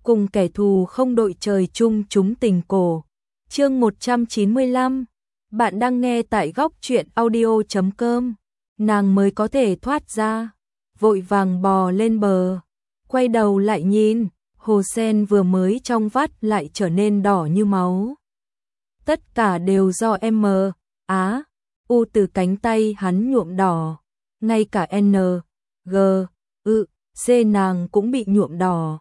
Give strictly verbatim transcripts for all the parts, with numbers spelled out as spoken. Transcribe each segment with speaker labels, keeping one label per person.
Speaker 1: cùng kẻ thù không đội trời chung chúng tình cổ. Chương một trăm chín mươi lăm. Bạn đang nghe tại góc truyện audio chấm com. Nàng mới có thể thoát ra, vội vàng bò lên bờ, quay đầu lại nhìn, hồ sen vừa mới trong vắt lại trở nên đỏ như máu. Tất cả đều do M, Á, U từ cánh tay hắn nhuộm đỏ, ngay cả N, G, ư, C nàng cũng bị nhuộm đỏ.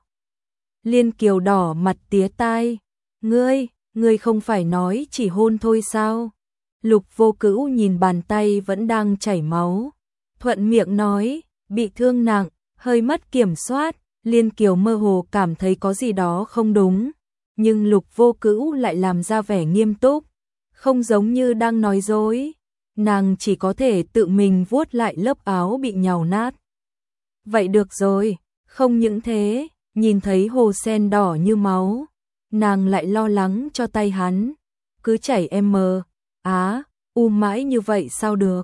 Speaker 1: Liên Kiều đỏ mặt tía tai, ngươi, ngươi không phải nói chỉ hôn thôi sao? Lục Vô Cữu nhìn bàn tay vẫn đang chảy máu, thuận miệng nói, bị thương nặng, hơi mất kiểm soát. Liên Kiều mơ hồ cảm thấy có gì đó không đúng, nhưng Lục Vô Cữu lại làm ra vẻ nghiêm túc, không giống như đang nói dối. Nàng chỉ có thể tự mình vuốt lại lớp áo bị nhàu nát. Vậy được rồi, không những thế, nhìn thấy hồ sen đỏ như máu, nàng lại lo lắng cho tay hắn, cứ chảy M, Á, U mãi như vậy sao được?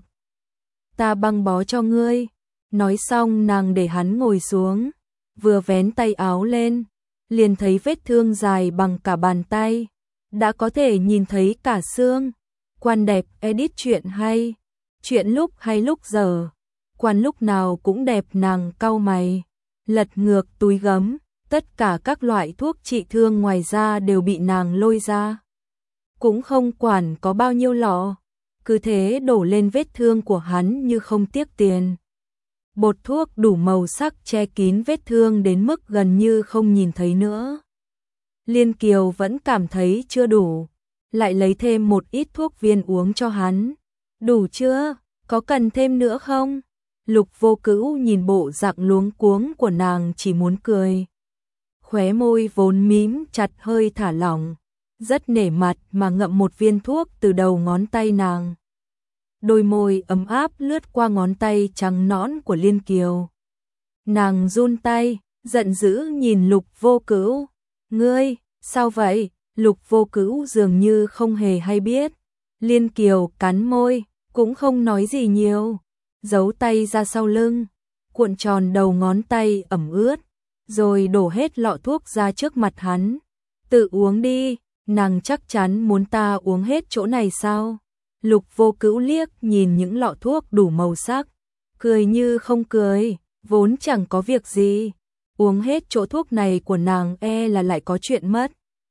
Speaker 1: Ta băng bó cho ngươi. Nói xong nàng để hắn ngồi xuống, vừa vén tay áo lên, liền thấy vết thương dài bằng cả bàn tay, đã có thể nhìn thấy cả xương. Quan đẹp edit chuyện hay, chuyện lúc hay lúc giờ, quan lúc nào cũng đẹp. Nàng cau mày, lật ngược túi gấm, tất cả các loại thuốc trị thương ngoài ra đều bị nàng lôi ra. Cũng không quản có bao nhiêu lọ, cứ thế đổ lên vết thương của hắn như không tiếc tiền. Bột thuốc đủ màu sắc che kín vết thương đến mức gần như không nhìn thấy nữa. Liên Kiều vẫn cảm thấy chưa đủ, lại lấy thêm một ít thuốc viên uống cho hắn. Đủ chưa? Có cần thêm nữa không? Lục Vô Cữu nhìn bộ dạng luống cuống của nàng chỉ muốn cười. Khóe môi vốn mím chặt hơi thả lỏng, rất nể mặt mà ngậm một viên thuốc từ đầu ngón tay nàng. Đôi môi ấm áp lướt qua ngón tay trắng nõn của Liên Kiều. Nàng run tay, giận dữ nhìn Lục Vô Cữu. Ngươi, sao vậy? Lục Vô Cữu dường như không hề hay biết. Liên Kiều cắn môi, cũng không nói gì nhiều, giấu tay ra sau lưng, cuộn tròn đầu ngón tay ẩm ướt, rồi đổ hết lọ thuốc ra trước mặt hắn. Tự uống đi, nàng chắc chắn muốn ta uống hết chỗ này sao? Lục Vô Cữu liếc nhìn những lọ thuốc đủ màu sắc, cười như không cười, vốn chẳng có việc gì. Uống hết chỗ thuốc này của nàng e là lại có chuyện mất.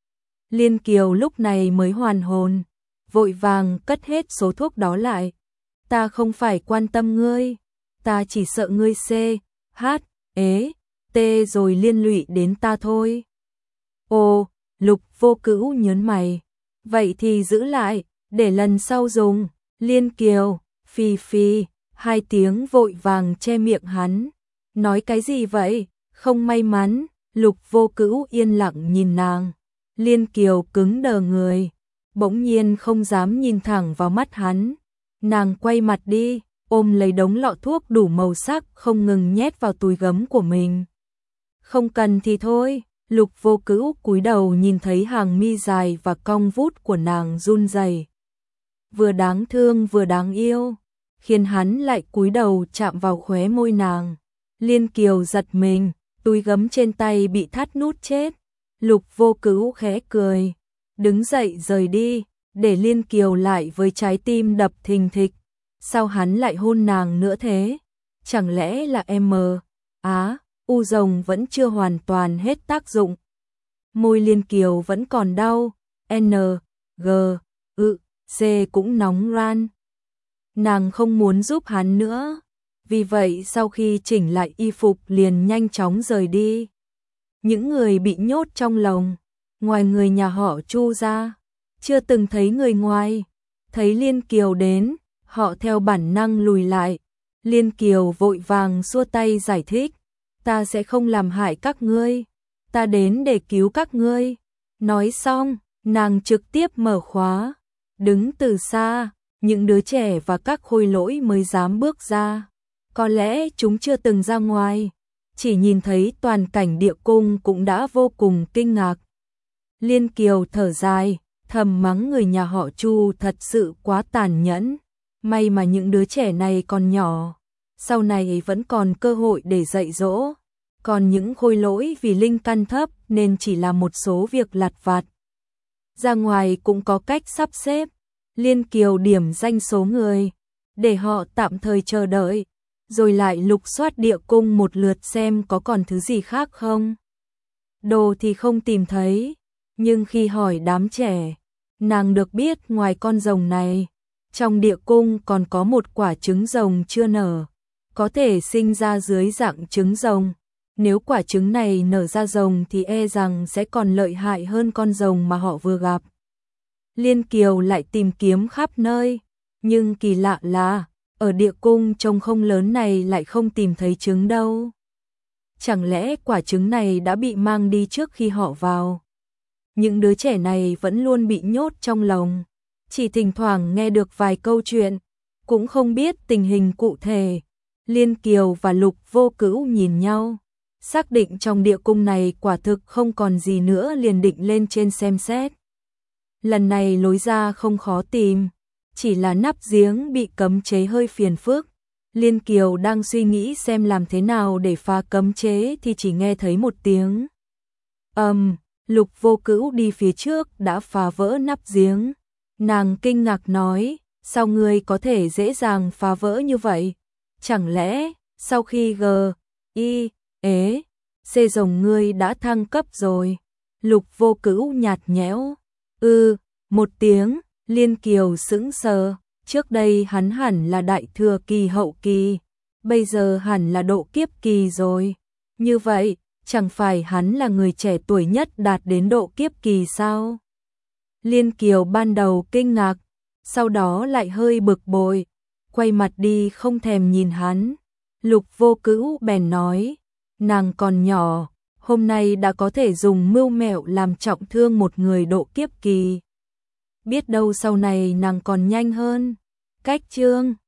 Speaker 1: Liên Kiều lúc này mới hoàn hồn, vội vàng cất hết số thuốc đó lại. Ta không phải quan tâm ngươi, ta chỉ sợ ngươi C, H, ế, T rồi liên lụy đến ta thôi. Ồ, Lục Vô Cữu nhớn mày, vậy thì giữ lại, để lần sau dùng. Liên Kiều, phì phì, hai tiếng vội vàng che miệng hắn. Nói cái gì vậy? Không may mắn. Lục Vô Cữu yên lặng nhìn nàng. Liên Kiều cứng đờ người, bỗng nhiên không dám nhìn thẳng vào mắt hắn. Nàng quay mặt đi, ôm lấy đống lọ thuốc đủ màu sắc không ngừng nhét vào túi gấm của mình. Không cần thì thôi. Lục Vô Cữu cúi đầu nhìn thấy hàng mi dài và cong vút của nàng run rẩy, vừa đáng thương vừa đáng yêu, khiến hắn lại cúi đầu chạm vào khóe môi nàng. Liên Kiều giật mình, túi gấm trên tay bị thắt nút chết. Lục Vô Cữu khẽ cười, đứng dậy rời đi, để Liên Kiều lại với trái tim đập thình thịch. Sao hắn lại hôn nàng nữa thế? Chẳng lẽ là M, Á, U rồng vẫn chưa hoàn toàn hết tác dụng? Môi Liên Kiều vẫn còn đau, N, G, ư, C cũng nóng ran. Nàng không muốn giúp hắn nữa, vì vậy sau khi chỉnh lại y phục liền nhanh chóng rời đi. Những người bị nhốt trong lồng, ngoài người nhà họ Chu ra, chưa từng thấy người ngoài. Thấy Liên Kiều đến, họ theo bản năng lùi lại. Liên Kiều vội vàng xua tay giải thích, ta sẽ không làm hại các ngươi, ta đến để cứu các ngươi. Nói xong, nàng trực tiếp mở khóa, đứng từ xa, những đứa trẻ và các khôi lỗi mới dám bước ra. Có lẽ chúng chưa từng ra ngoài, chỉ nhìn thấy toàn cảnh địa cung cũng đã vô cùng kinh ngạc. Liên Kiều thở dài, thầm mắng người nhà họ Chu thật sự quá tàn nhẫn. May mà những đứa trẻ này còn nhỏ, sau này vẫn còn cơ hội để dạy dỗ. còn những khôi lỗi vì linh căn thấp nên chỉ là một số việc lặt vặt. Ra ngoài cũng có cách sắp xếp. Liên Kiều điểm danh số người, để họ tạm thời chờ đợi, rồi lại lục soát địa cung một lượt xem có còn thứ gì khác không. Đồ thì không tìm thấy, nhưng khi hỏi đám trẻ, nàng được biết ngoài con rồng này, trong địa cung còn có một quả trứng rồng chưa nở, có thể sinh ra dưới dạng trứng rồng. Nếu quả trứng này nở ra rồng thì e rằng sẽ còn lợi hại hơn con rồng mà họ vừa gặp. Liên Kiều lại tìm kiếm khắp nơi, nhưng kỳ lạ là, ở địa cung trông không lớn này lại không tìm thấy trứng đâu. Chẳng lẽ quả trứng này đã bị mang đi trước khi họ vào? Những đứa trẻ này vẫn luôn bị nhốt trong lồng, chỉ thỉnh thoảng nghe được vài câu chuyện, cũng không biết tình hình cụ thể. Liên Kiều và Lục Vô Cữu nhìn nhau, xác định trong địa cung này quả thực không còn gì nữa liền định lên trên xem xét. Lần này lối ra không khó tìm, chỉ là nắp giếng bị cấm chế hơi phiền phức. Liên Kiều đang suy nghĩ xem làm thế nào để phá cấm chế thì chỉ nghe thấy một tiếng ầm, um, Lục Vô Cữu đi phía trước đã phá vỡ nắp giếng. Nàng kinh ngạc nói, sao ngươi có thể dễ dàng phá vỡ như vậy? Chẳng lẽ, sau khi G, I, ế, C rồng ngươi đã thăng cấp rồi? Lục Vô Cữu nhạt nhẽo, ư, ừ, một tiếng. Liên Kiều sững sờ, trước đây hắn hẳn là đại thừa kỳ hậu kỳ, bây giờ hẳn là độ kiếp kỳ rồi. Như vậy, chẳng phải hắn là người trẻ tuổi nhất đạt đến độ kiếp kỳ sao? Liên Kiều ban đầu kinh ngạc, sau đó lại hơi bực bội, quay mặt đi không thèm nhìn hắn. Lục Vô Cữu bèn nói, nàng còn nhỏ, hôm nay đã có thể dùng mưu mẹo làm trọng thương một người độ kiếp kỳ. Biết đâu sau này nàng còn nhanh hơn. Cách chương